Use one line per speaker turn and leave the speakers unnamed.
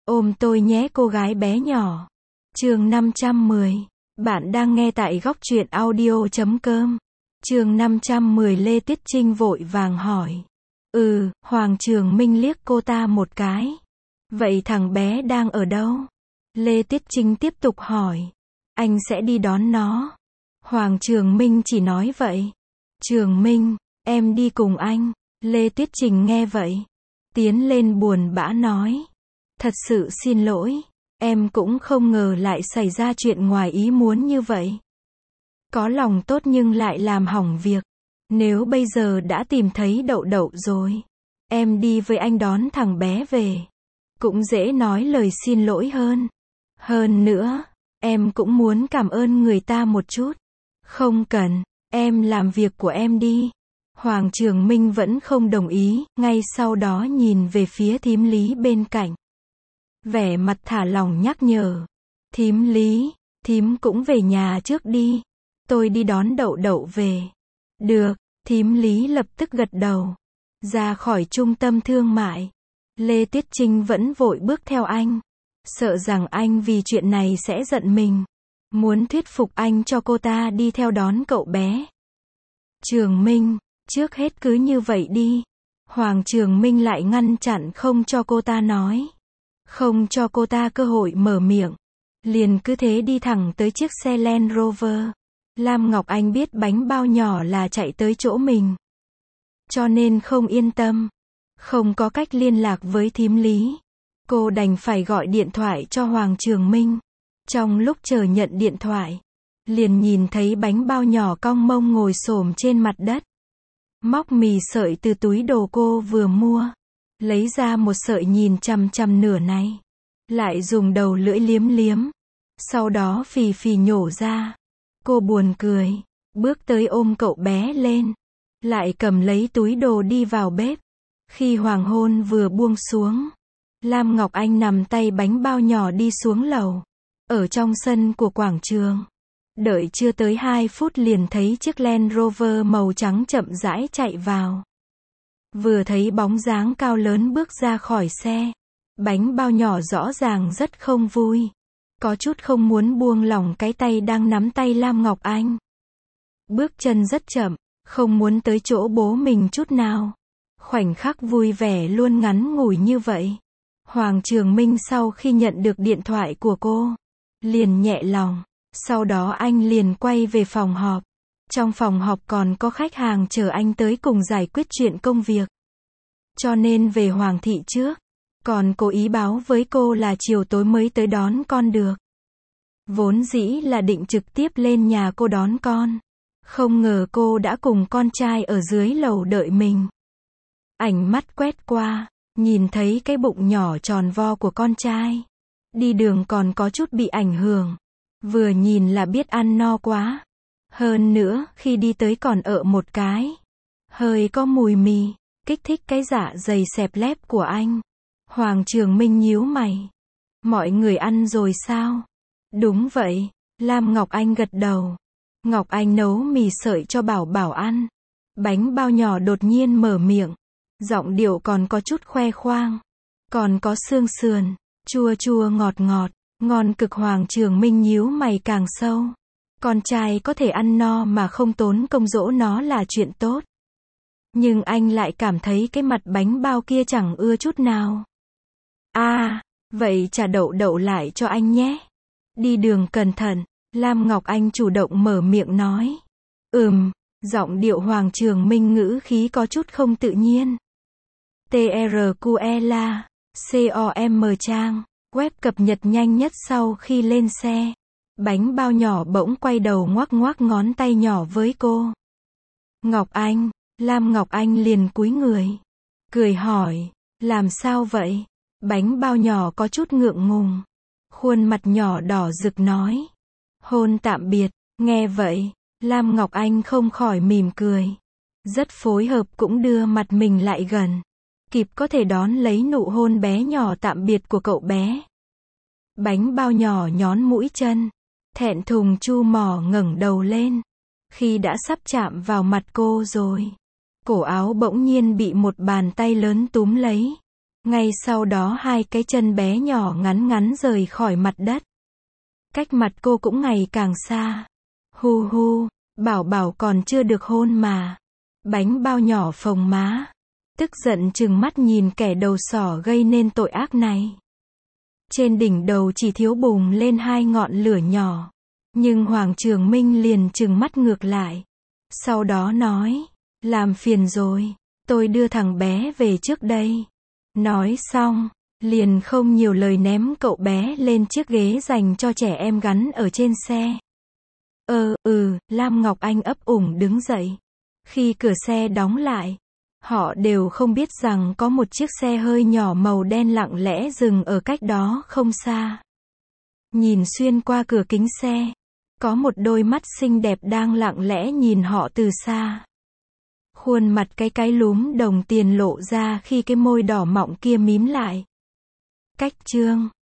Ôm tôi nhé cô gái bé nhỏ. Chương 510. Bạn đang nghe tại góc truyện audio.com. Chương 510 Lê Tuyết Trinh vội vàng hỏi. Hoàng Trường Minh liếc cô ta một cái. Vậy thằng bé đang ở đâu? Lê Tuyết Trinh tiếp tục hỏi. Anh sẽ đi đón nó. Hoàng Trường Minh chỉ nói vậy. Trường Minh, em đi cùng anh. Lê Tuyết Trinh nghe vậy, tiến lên buồn bã nói. Thật sự xin lỗi, em cũng không ngờ lại xảy ra chuyện ngoài ý muốn như vậy. Có lòng tốt nhưng lại làm hỏng việc. Nếu bây giờ đã tìm thấy Đậu Đậu rồi, em đi với anh đón thằng bé về, cũng dễ nói lời xin lỗi hơn. Hơn nữa, em cũng muốn cảm ơn người ta một chút. Không cần, em làm việc của em đi. Hoàng Trường Minh vẫn không đồng ý, ngay sau đó nhìn về phía thím Lý bên cạnh. Vẻ mặt thả lỏng nhắc nhở. Thím Lý, thím cũng về nhà trước đi. Tôi đi đón Đậu Đậu về. Được, thím Lý lập tức gật đầu. Ra khỏi trung tâm thương mại, Lê Tuyết Trinh vẫn vội bước theo anh. Sợ rằng anh vì chuyện này sẽ giận mình. Muốn thuyết phục anh cho cô ta đi theo đón cậu bé. Trường Minh, trước hết cứ như vậy đi. Hoàng Trường Minh lại ngăn chặn không cho cô ta nói. Không cho cô ta cơ hội mở miệng. Liền cứ thế đi thẳng tới chiếc xe Land Rover. Lam Ngọc Anh biết bánh bao nhỏ là chạy tới chỗ mình, cho nên không yên tâm. Không có cách liên lạc với thím Lý, cô đành phải gọi điện thoại cho Hoàng Trường Minh. Trong lúc chờ nhận điện thoại, liền nhìn thấy bánh bao nhỏ cong mông ngồi xổm trên mặt đất. Móc mì sợi từ túi đồ cô vừa mua. Lấy ra một sợi nhìn chằm chằm nửa này. Lại dùng đầu lưỡi liếm liếm. Sau đó phì phì nhổ ra. Cô buồn cười. Bước tới ôm cậu bé lên. Lại cầm lấy túi đồ đi vào bếp. Khi hoàng hôn vừa buông xuống, Lam Ngọc Anh nằm tay bánh bao nhỏ đi xuống lầu. Ở trong sân của quảng trường. Đợi chưa tới 2 phút liền thấy chiếc Land Rover màu trắng chậm rãi chạy vào. Vừa thấy bóng dáng cao lớn bước ra khỏi xe, bánh bao nhỏ rõ ràng rất không vui. Có chút không muốn buông lỏng cái tay đang nắm tay Lam Ngọc Anh. Bước chân rất chậm, không muốn tới chỗ bố mình chút nào. Khoảnh khắc vui vẻ luôn ngắn ngủi như vậy. Hoàng Trường Minh sau khi nhận được điện thoại của cô, liền nhẹ lòng. Sau đó anh liền quay về phòng họp. Trong phòng họp còn có khách hàng chờ anh tới cùng giải quyết chuyện công việc. Cho nên về Hoàng thị trước. Còn cố ý báo với cô là chiều tối mới tới đón con được. Vốn dĩ là định trực tiếp lên nhà cô đón con. Không ngờ cô đã cùng con trai ở dưới lầu đợi mình. Ánh mắt quét qua, nhìn thấy cái bụng nhỏ tròn vo của con trai. Đi đường còn có chút bị ảnh hưởng. Vừa nhìn là biết ăn no quá. Hơn nữa, khi đi tới còn ợ một cái. Hơi có mùi mì, kích thích cái dạ dày xẹp lép của anh. Hoàng Trường Minh nhíu mày. Mọi người ăn rồi sao? Đúng vậy, Lam Ngọc Anh gật đầu. Ngọc Anh nấu mì sợi cho Bảo Bảo ăn. Bánh bao nhỏ đột nhiên mở miệng. Giọng điệu còn có chút khoe khoang. Còn có xương sườn, chua chua ngọt ngọt. Ngon cực. Hoàng Trường Minh nhíu mày càng sâu. Con trai có thể ăn no mà không tốn công dỗ nó là chuyện tốt. Nhưng anh lại cảm thấy cái mặt bánh bao kia chẳng ưa chút nào. Vậy trả Đậu Đậu lại cho anh nhé. Đi đường cẩn thận. Lam Ngọc Anh chủ động mở miệng nói. Giọng điệu Hoàng Trường Minh ngữ khí có chút không tự nhiên. TRQLA COM trang. Web cập nhật nhanh nhất sau khi lên xe. Bánh bao nhỏ bỗng quay đầu ngoắc ngoắc ngón tay nhỏ với cô. Ngọc Anh. Lam Ngọc Anh liền cúi người. Cười hỏi. Làm sao vậy? Bánh bao nhỏ có chút ngượng ngùng. Khuôn mặt nhỏ đỏ rực nói. Hôn tạm biệt. Nghe vậy, Lam Ngọc Anh không khỏi mỉm cười. Rất phối hợp cũng đưa mặt mình lại gần. Kịp có thể đón lấy nụ hôn bé nhỏ tạm biệt của cậu bé. Bánh bao nhỏ nhón mũi chân. Thẹn thùng chu mỏ ngẩng đầu lên. Khi đã sắp chạm vào mặt cô rồi, cổ áo bỗng nhiên bị một bàn tay lớn túm lấy. Ngay sau đó hai cái chân bé nhỏ ngắn ngắn rời khỏi mặt đất. Cách mặt cô cũng ngày càng xa. Hu hu, bảo bảo còn chưa được hôn mà. Bánh bao nhỏ phồng má. Tức giận trừng mắt nhìn kẻ đầu sỏ gây nên tội ác này. Trên đỉnh đầu chỉ thiếu bùng lên hai ngọn lửa nhỏ. Nhưng Hoàng Trường Minh liền trừng mắt ngược lại. Sau đó nói, làm phiền rồi, tôi đưa thằng bé về trước đây. Nói xong, liền không nhiều lời ném cậu bé lên chiếc ghế dành cho trẻ em gắn ở trên xe. Lam Ngọc Anh ấp ủng đứng dậy. Khi cửa xe đóng lại, họ đều không biết rằng có một chiếc xe hơi nhỏ màu đen lặng lẽ dừng ở cách đó không xa. Nhìn xuyên qua cửa kính xe, có một đôi mắt xinh đẹp đang lặng lẽ nhìn họ từ xa. Khuôn mặt cái lúm đồng tiền lộ ra khi cái môi đỏ mọng kia mím lại. Cách chương